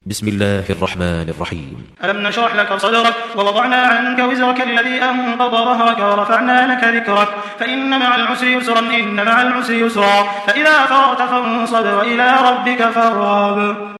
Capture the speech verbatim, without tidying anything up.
بسم الله الرحمن الرحيم. ألم نشرح لك صدرك ووضعنا عنك وزرك الذي أنقض ظهرك ورفعنا لك ذكرك فإن مع العسر يسرا إن مع العسر يسرا فإذا فرغت فانصب وإلى ربك فارغب.